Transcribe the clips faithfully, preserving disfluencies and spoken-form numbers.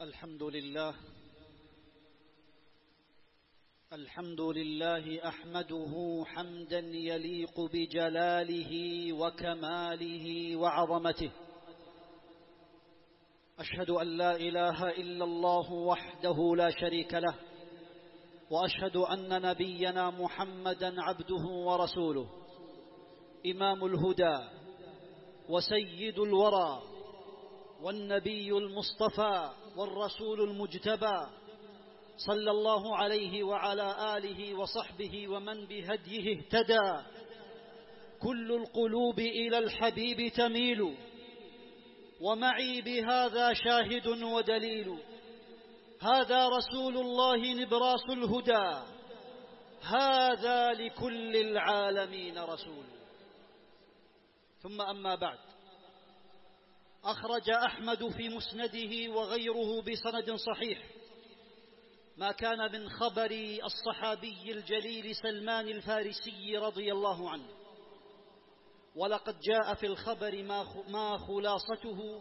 الحمد لله الحمد لله أحمده حمدا يليق بجلاله وكماله وعظمته. أشهد أن لا إله إلا الله وحده لا شريك له، وأشهد أن نبينا محمدا عبده ورسوله، إمام الهدى وسيد الورى والنبي المصطفى والرسول المجتبى، صلى الله عليه وعلى آله وصحبه ومن بهديه اهتدى. كل القلوب إلى الحبيب تميل، ومعي بهذا شاهد ودليل. هذا رسول الله نبراس الهدى، هذا لكل العالمين رسول. ثم أما بعد، أخرج أحمد في مسنده وغيره بسند صحيح ما كان من خبر الصحابي الجليل سلمان الفارسي رضي الله عنه. ولقد جاء في الخبر ما خلاصته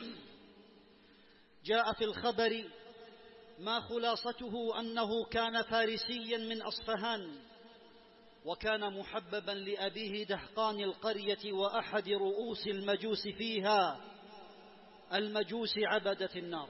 جاء في الخبر ما خلاصته أنه كان فارسيا من أصفهان، وكان محببا لأبيه دهقان القرية وأحد رؤوس المجوس فيها، المجوس عبدة النار.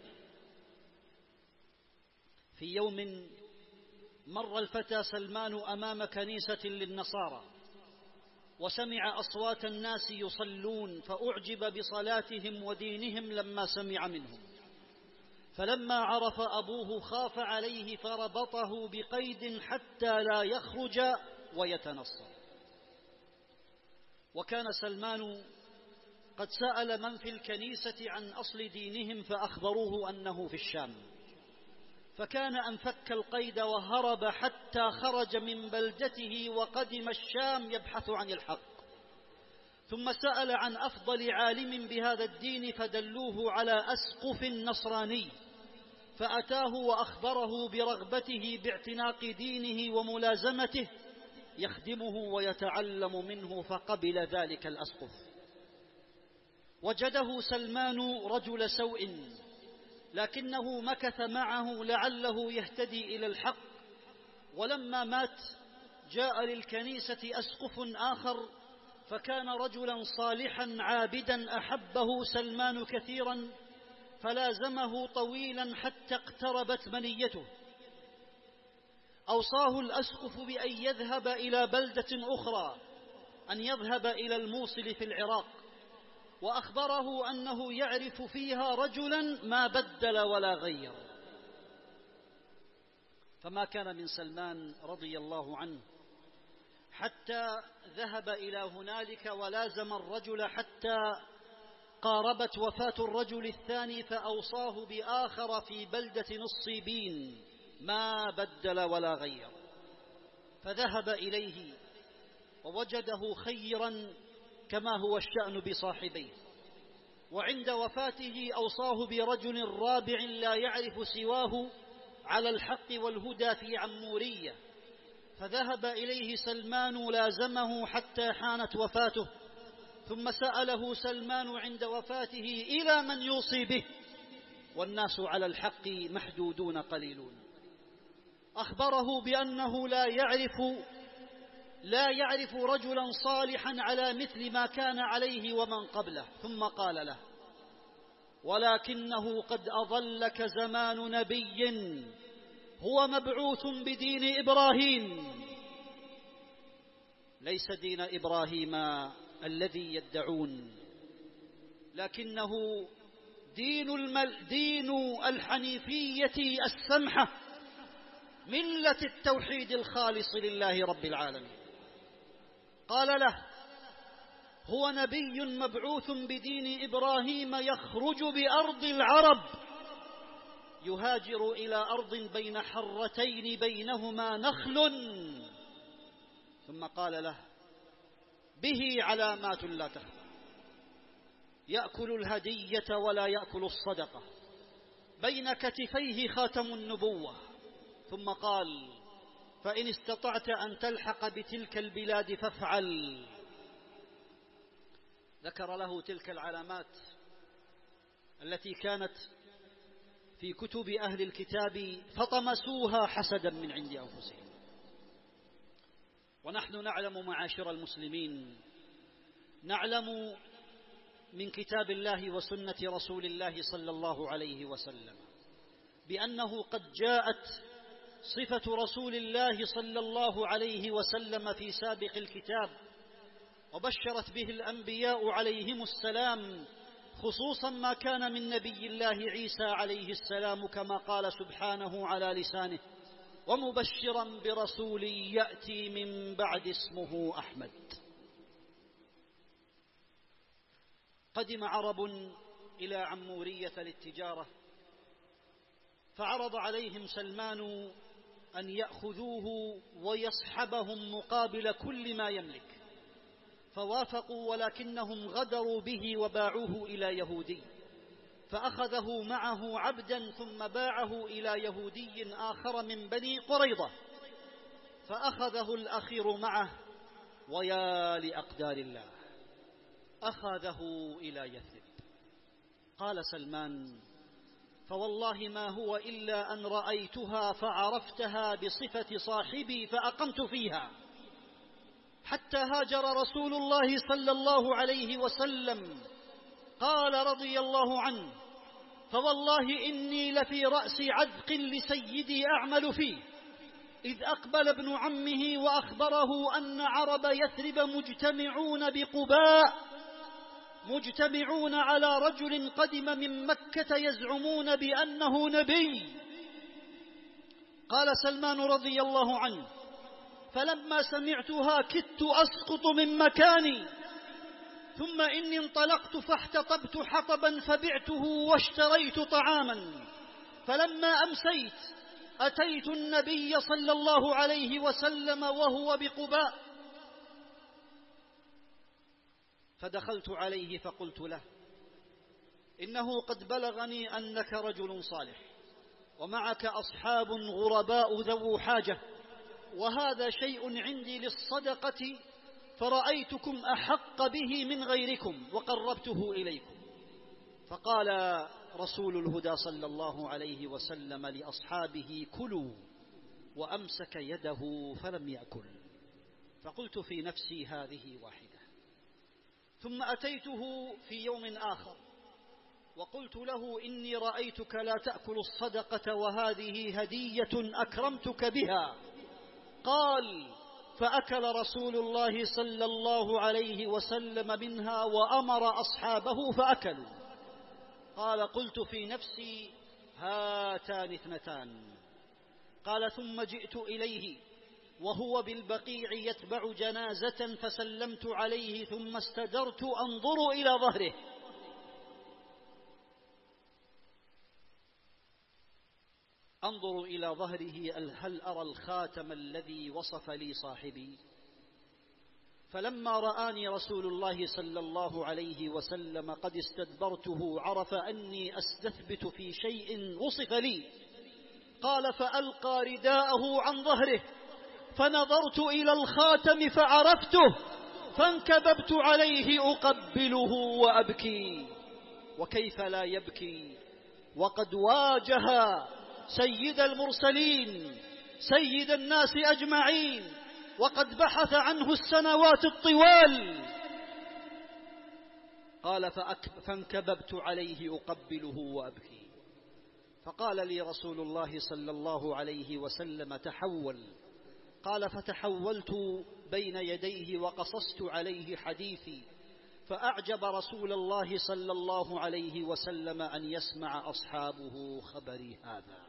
في يوم مر الفتى سلمان أمام كنيسة للنصارى، وسمع أصوات الناس يصلون، فأعجب بصلاتهم ودينهم لما سمع منهم. فلما عرف أبوه خاف عليه فربطه بقيد حتى لا يخرج ويتنصر. وكان سلمان قد سأل من في الكنيسة عن أصل دينهم فأخبروه أنه في الشام، فكان أن فك القيد وهرب حتى خرج من بلدته وقدم الشام يبحث عن الحق. ثم سأل عن أفضل عالم بهذا الدين فدلوه على أسقف نصراني، فأتاه وأخبره برغبته باعتناق دينه وملازمته، يخدمه ويتعلم منه، فقبل ذلك الأسقف. وجده سلمان رجل سوء، لكنه مكث معه لعله يهتدي إلى الحق. ولما مات جاء للكنيسة أسقف آخر، فكان رجلا صالحا عابدا أحبه سلمان كثيرا، فلازمه طويلا حتى اقتربت منيته. أوصاه الأسقف بأن يذهب إلى بلدة أخرى، أن يذهب إلى الموصل في العراق، وأخبره أنه يعرف فيها رجلا ما بدل ولا غير. فما كان من سلمان رضي الله عنه حتى ذهب إلى هنالك ولازم الرجل حتى قاربت وفاة الرجل الثاني، فأوصاه بآخر في بلدة نصيبين ما بدل ولا غير. فذهب إليه ووجده خيرا كما هو الشأن بصاحبيه. وعند وفاته أوصاه برجل رابع لا يعرف سواه على الحق والهدى في عمورية، فذهب إليه سلمان لازمه حتى حانت وفاته. ثم سأله سلمان عند وفاته إلى من يوصي به، والناس على الحق محدودون قليلون. أخبره بأنه لا يعرف لا يعرف رجلا صالحا على مثل ما كان عليه ومن قبله. ثم قال له: ولكنه قد أضلك زمان نبي هو مبعوث بدين إبراهيم، ليس دين إبراهيم الذي يدعون، لكنه دين, المل دين الحنيفية السمحة، ملة التوحيد الخالص لله رب العالمين. قال له: هو نبي مبعوث بدين إبراهيم يخرج بأرض العرب، يهاجر إلى أرض بين حرتين بينهما نخل. ثم قال له: به علامات لا تخفى، يأكل الهدية ولا يأكل الصدقة، بين كتفيه خاتم النبوة. ثم قال: فإن استطعت أن تلحق بتلك البلاد فافعل. ذكر له تلك العلامات التي كانت في كتب أهل الكتاب فطمسوها حسدا من عند أنفسهم. ونحن نعلم معاشر المسلمين، نعلم من كتاب الله وسنة رسول الله صلى الله عليه وسلم بأنه قد جاءت صفة رسول الله صلى الله عليه وسلم في سابق الكتاب، وبشرت به الأنبياء عليهم السلام، خصوصا ما كان من نبي الله عيسى عليه السلام، كما قال سبحانه على لسانه: ومبشرا برسول يأتي من بعد اسمه أحمد. قدم عرب إلى عمورية للتجارة، فعرض عليهم سلمان أن يأخذوه ويصحبهم مقابل كل ما يملك، فوافقوا، ولكنهم غدروا به وباعوه إلى يهودي، فأخذه معه عبدا ثم باعه إلى يهودي آخر من بني قريظة، فأخذه الأخير معه، ويا لأقدار الله، أخذه إلى يثرب. قال سلمان: فوالله ما هو إلا أن رأيتها فعرفتها بصفة صاحبي فأقمت فيها، حتى هاجر رسول الله صلى الله عليه وسلم. قال رضي الله عنه: فوالله إني لفي رأس عذق لسيدي أعمل فيه، إذ أقبل ابن عمه وأخبره أن عرب يثرب مجتمعون بقباء، مجتمعون على رجل قدم من مكة يزعمون بأنه نبي. قال سلمان رضي الله عنه: فلما سمعتها كدت أسقط من مكاني، ثم إني انطلقت فاحتطبت حطبا فبعته واشتريت طعاما، فلما أمسيت أتيت النبي صلى الله عليه وسلم وهو بقباء، فدخلت عليه فقلت له: إنه قد بلغني أنك رجل صالح، ومعك أصحاب غرباء ذو حاجة، وهذا شيء عندي للصدقة، فرأيتكم أحق به من غيركم وقربته إليكم. فقال رسول الهدى صلى الله عليه وسلم لأصحابه: كلوا، وأمسك يده فلم يأكل. فقلت في نفسي: هذه واحدة. ثم أتيته في يوم آخر وقلت له: إني رأيتك لا تأكل الصدقة، وهذه هدية أكرمتك بها. قال: فأكل رسول الله صلى الله عليه وسلم منها وأمر أصحابه فأكلوا. قال: قلت في نفسي: هاتان اثنتان. قال: ثم جئت إليه وهو بالبقيع يتبع جنازة، فسلمت عليه، ثم استدرت أنظر إلى ظهره، أنظر إلى ظهره هل أرى الخاتم الذي وصف لي صاحبي. فلما رآني رسول الله صلى الله عليه وسلم قد استدبرته، عرف أني أستثبت في شيء وصف لي. قال: فألقى رداءه عن ظهره، فنظرت إلى الخاتم فعرفته، فانكببت عليه أقبله وأبكي. وكيف لا يبكي وقد واجه سيد المرسلين سيد الناس أجمعين، وقد بحث عنه السنوات الطوال. قال: فانكببت عليه أقبله وأبكي. فقال لي رسول الله صلى الله عليه وسلم: تحول. قال: فتحولت بين يديه وقصصت عليه حديثي، فأعجب رسول الله صلى الله عليه وسلم أن يسمع أصحابه خبري هذا.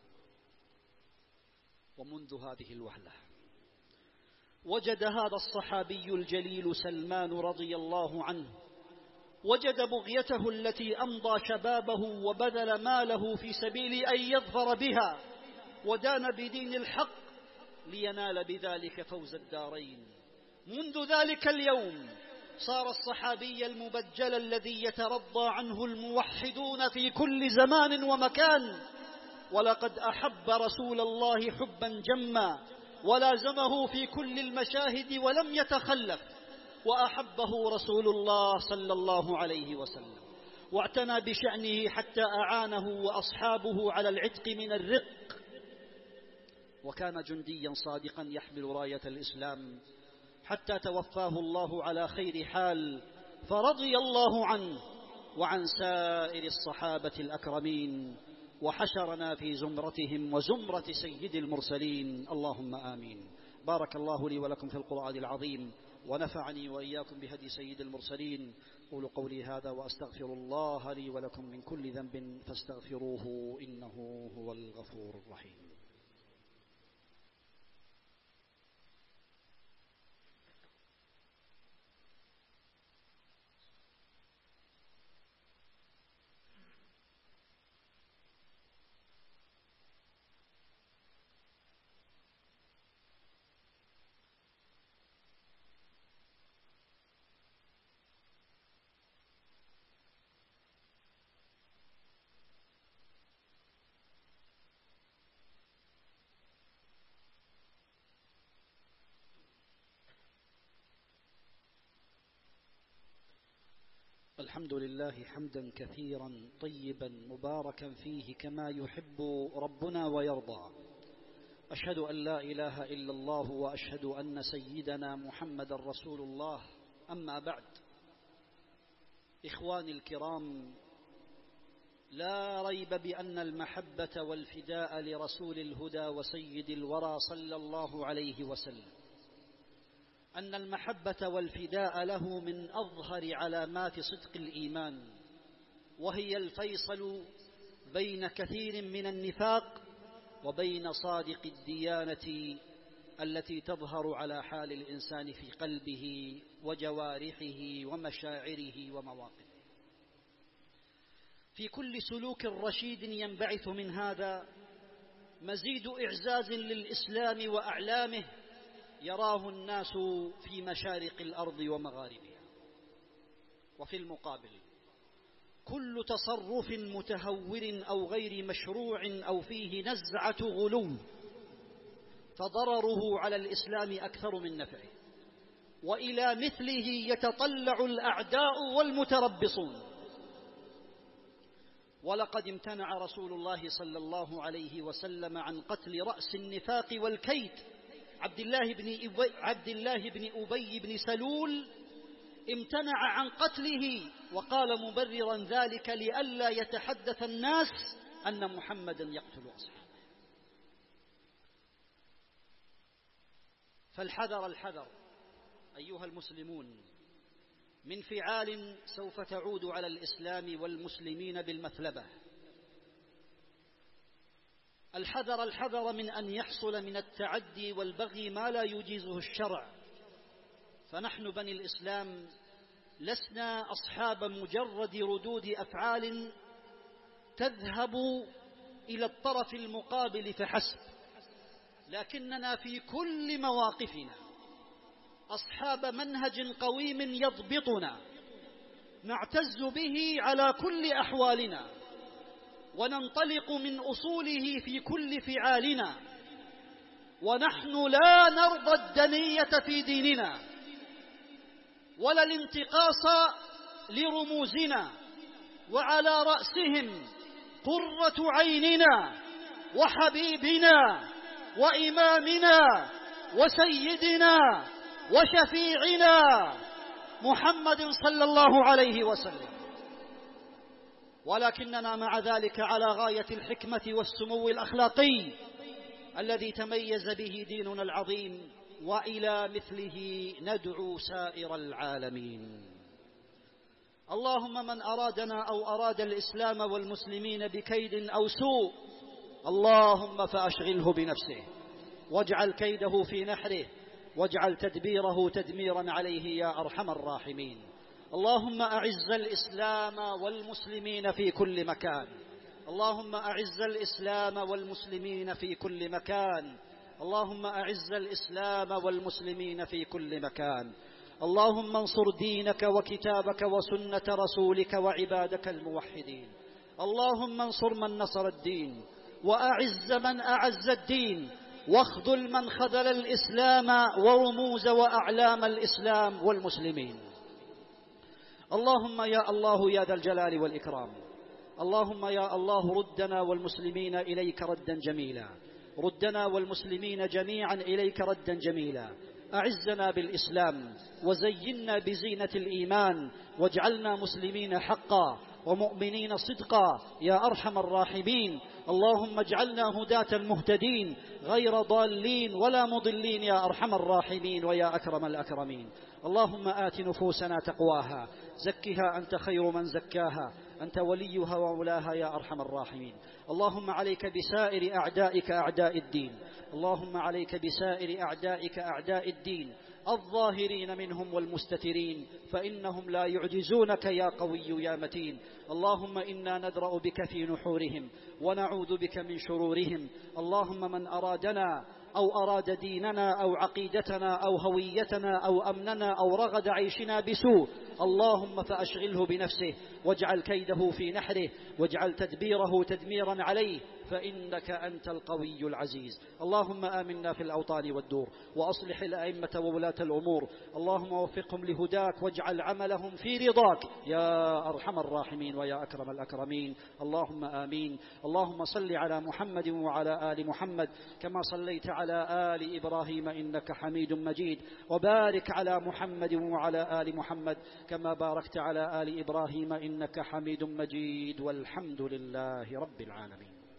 ومنذ هذه الوهلة وجد هذا الصحابي الجليل سلمان رضي الله عنه، وجد بغيته التي أمضى شبابه وبذل ماله في سبيل أن يظفر بها، ودان بدين الحق لينال بذلك فوز الدارين. منذ ذلك اليوم صار الصحابي المبجل الذي يترضى عنه الموحدون في كل زمان ومكان. ولقد أحب رسول الله حبا جما، ولازمه في كل المشاهد ولم يتخلف، وأحبه رسول الله صلى الله عليه وسلم. واعتنى بشأنه حتى أعانه وأصحابه على العتق من الرق، وكان جنديا صادقا يحمل راية الإسلام حتى توفاه الله على خير حال، فرضي الله عنه وعن سائر الصحابة الأكرمين، وحشرنا في زمرتهم وزمرة سيد المرسلين، اللهم آمين. بارك الله لي ولكم في القرآن العظيم، ونفعني وإياكم بهدي سيد المرسلين. قولوا قولي هذا وأستغفر الله لي ولكم من كل ذنب فاستغفروه إنه هو الغفور الرحيم. الحمد لله حمدا كثيرا طيبا مباركا فيه كما يحب ربنا ويرضى. أشهد أن لا إله إلا الله وأشهد أن سيدنا محمد رسول الله. أما بعد، إخواني الكرام، لا ريب بأن المحبة والفداء لرسول الهدى وسيد الورى صلى الله عليه وسلم، أن المحبة والفداء له من أظهر علامات صدق الإيمان، وهي الفيصل بين كثير من النفاق وبين صادق الديانة التي تظهر على حال الإنسان في قلبه وجوارحه ومشاعره ومواقفه. في كل سلوك رشيد ينبعث من هذا مزيد إعزاز للإسلام وأعلامه يراه الناس في مشارق الأرض ومغاربها. وفي المقابل، كل تصرف متهور أو غير مشروع أو فيه نزعة غلو فضرره على الإسلام أكثر من نفعه، وإلى مثله يتطلع الأعداء والمتربصون. ولقد امتنع رسول الله صلى الله عليه وسلم عن قتل رأس النفاق والكيد عبد الله بن أبي, عبد الله بن أبي بن سلول، امتنع عن قتله وقال مبررا ذلك لئلا يتحدث الناس أن محمدا يقتل أصحابه. فالحذر الحذر أيها المسلمون من فعال سوف تعود على الإسلام والمسلمين بالمثلبة. الحذر الحذر من أن يحصل من التعدي والبغي ما لا يجيزه الشرع. فنحن بني الإسلام لسنا أصحاب مجرد ردود أفعال تذهب إلى الطرف المقابل فحسب، لكننا في كل مواقفنا أصحاب منهج قويم يضبطنا نعتز به على كل أحوالنا، وننطلق من أصوله في كل فعالنا، ونحن لا نرضى الدنية في ديننا ولا الانتقاص لرموزنا، وعلى رأسهم قرة عيننا وحبيبنا وإمامنا وسيدنا وشفيعنا محمد صلى الله عليه وسلم. ولكننا مع ذلك على غاية الحكمة والسمو الأخلاقي الذي تميز به ديننا العظيم، وإلى مثله ندعو سائر العالمين. اللهم من أرادنا أو أراد الإسلام والمسلمين بكيد أو سوء، اللهم فأشغله بنفسه واجعل كيده في نحره واجعل تدبيره تدميرا عليه يا أرحم الراحمين. اللهم أعز الإسلام والمسلمين في كل مكان، اللهم أعز الإسلام والمسلمين في كل مكان، اللهم أعز الإسلام والمسلمين في كل مكان. اللهم انصر دينك وكتابك وسنة رسولك وعبادك الموحدين. اللهم انصر من نصر الدين، وأعز من أعز الدين، واخذل من خذل الإسلام ورموز وأعلام الإسلام والمسلمين. اللهم يا الله يا ذا الجلال والإكرام، اللهم يا الله ردنا والمسلمين إليك ردا جميلا، ردنا والمسلمين جميعا إليك ردا جميلا. أعزنا بالإسلام وزينا بزينة الإيمان، واجعلنا مسلمين حقا ومؤمنين صدقا يا أرحم الراحمين. اللهم اجعلنا هداة مهتدين غير ضالين ولا مضلين يا أرحم الراحمين ويا أكرم الأكرمين. اللهم آت نفوسنا تقواها، زكها أنت خير من زكاها، أنت وليها ومولاها يا أرحم الراحمين. اللهم عليك بسائر أعدائك أعداء الدين، اللهم عليك بسائر أعدائك أعداء الدين الظاهرين منهم والمستترين، فإنهم لا يعجزونك يا قوي يا متين. اللهم إنا ندرأ بك في نحورهم ونعوذ بك من شرورهم. اللهم من أرادنا أو أراد ديننا أو عقيدتنا أو هويتنا أو أمننا أو رغد عيشنا بسوء، اللهم فأشغله بنفسه واجعل كيده في نحره واجعل تدبيره تدميرا عليه، فإنك أنت القوي العزيز. اللهم آمنا في الأوطان والدور، وأصلح الأئمة وولاة الأمور، اللهم وفقهم لهداك واجعل عملهم في رضاك يا أرحم الراحمين ويا أكرم الأكرمين. اللهم آمين. اللهم صل على محمد وعلى آل محمد كما صليت على آل إبراهيم إنك حميد مجيد، وبارك على محمد وعلى آل محمد كما باركت على آل إبراهيم إنك حميد مجيد، والحمد لله رب العالمين.